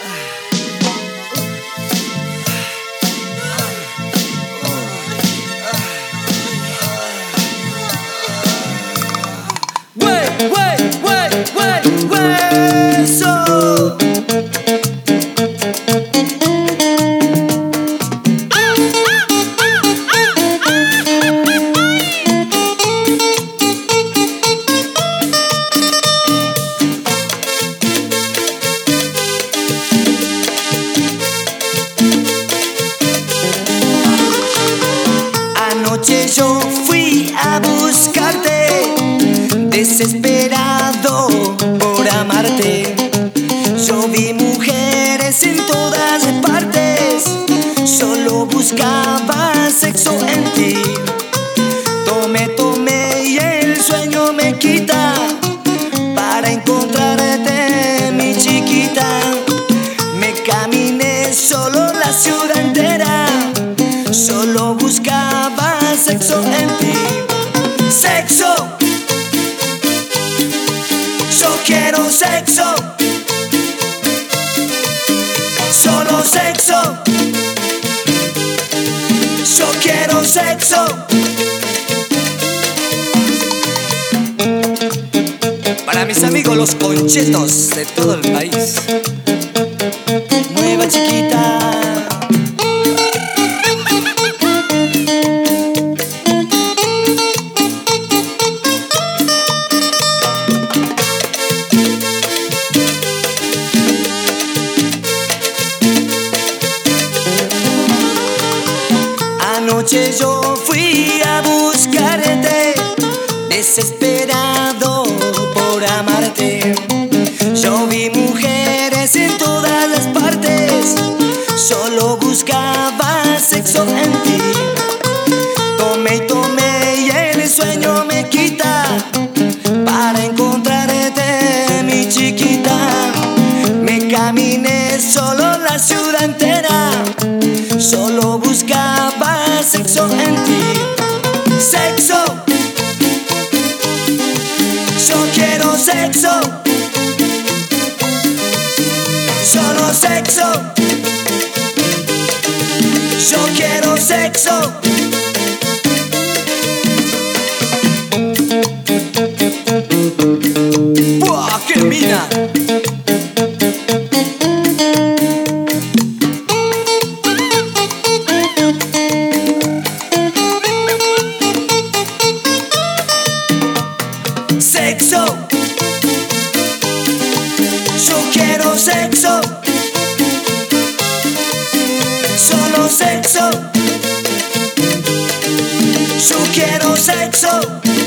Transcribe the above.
Hueso. Anoche yo fui a buscarte, desesperado por amarte. Yo vi mujeres en todas partes, solo buscaba sexo en ti. Tomé y el sueño me quita para encontrarte, mi chiquita. Me caminé solo la ciudad entera, solo buscaba sexo en ti. Sexo, yo quiero sexo, solo sexo, yo quiero sexo. Para mis amigos los conchetos de todo el país, mueva chiquita. Anoche yo fui a buscarte, desesperado por amarte. Yo vi mujeres en todas las partes, solo buscaba sexo en ti. Tomé y el sueño me quita para encontrarte, mi chiquita. Me caminé solo la ciudad entera, solo buscaba sexo en ti. Sexo, yo quiero sexo, solo sexo, yo quiero sexo. ¡Buah, qué mina! Sexo, yo quiero sexo, solo sexo, yo quiero sexo.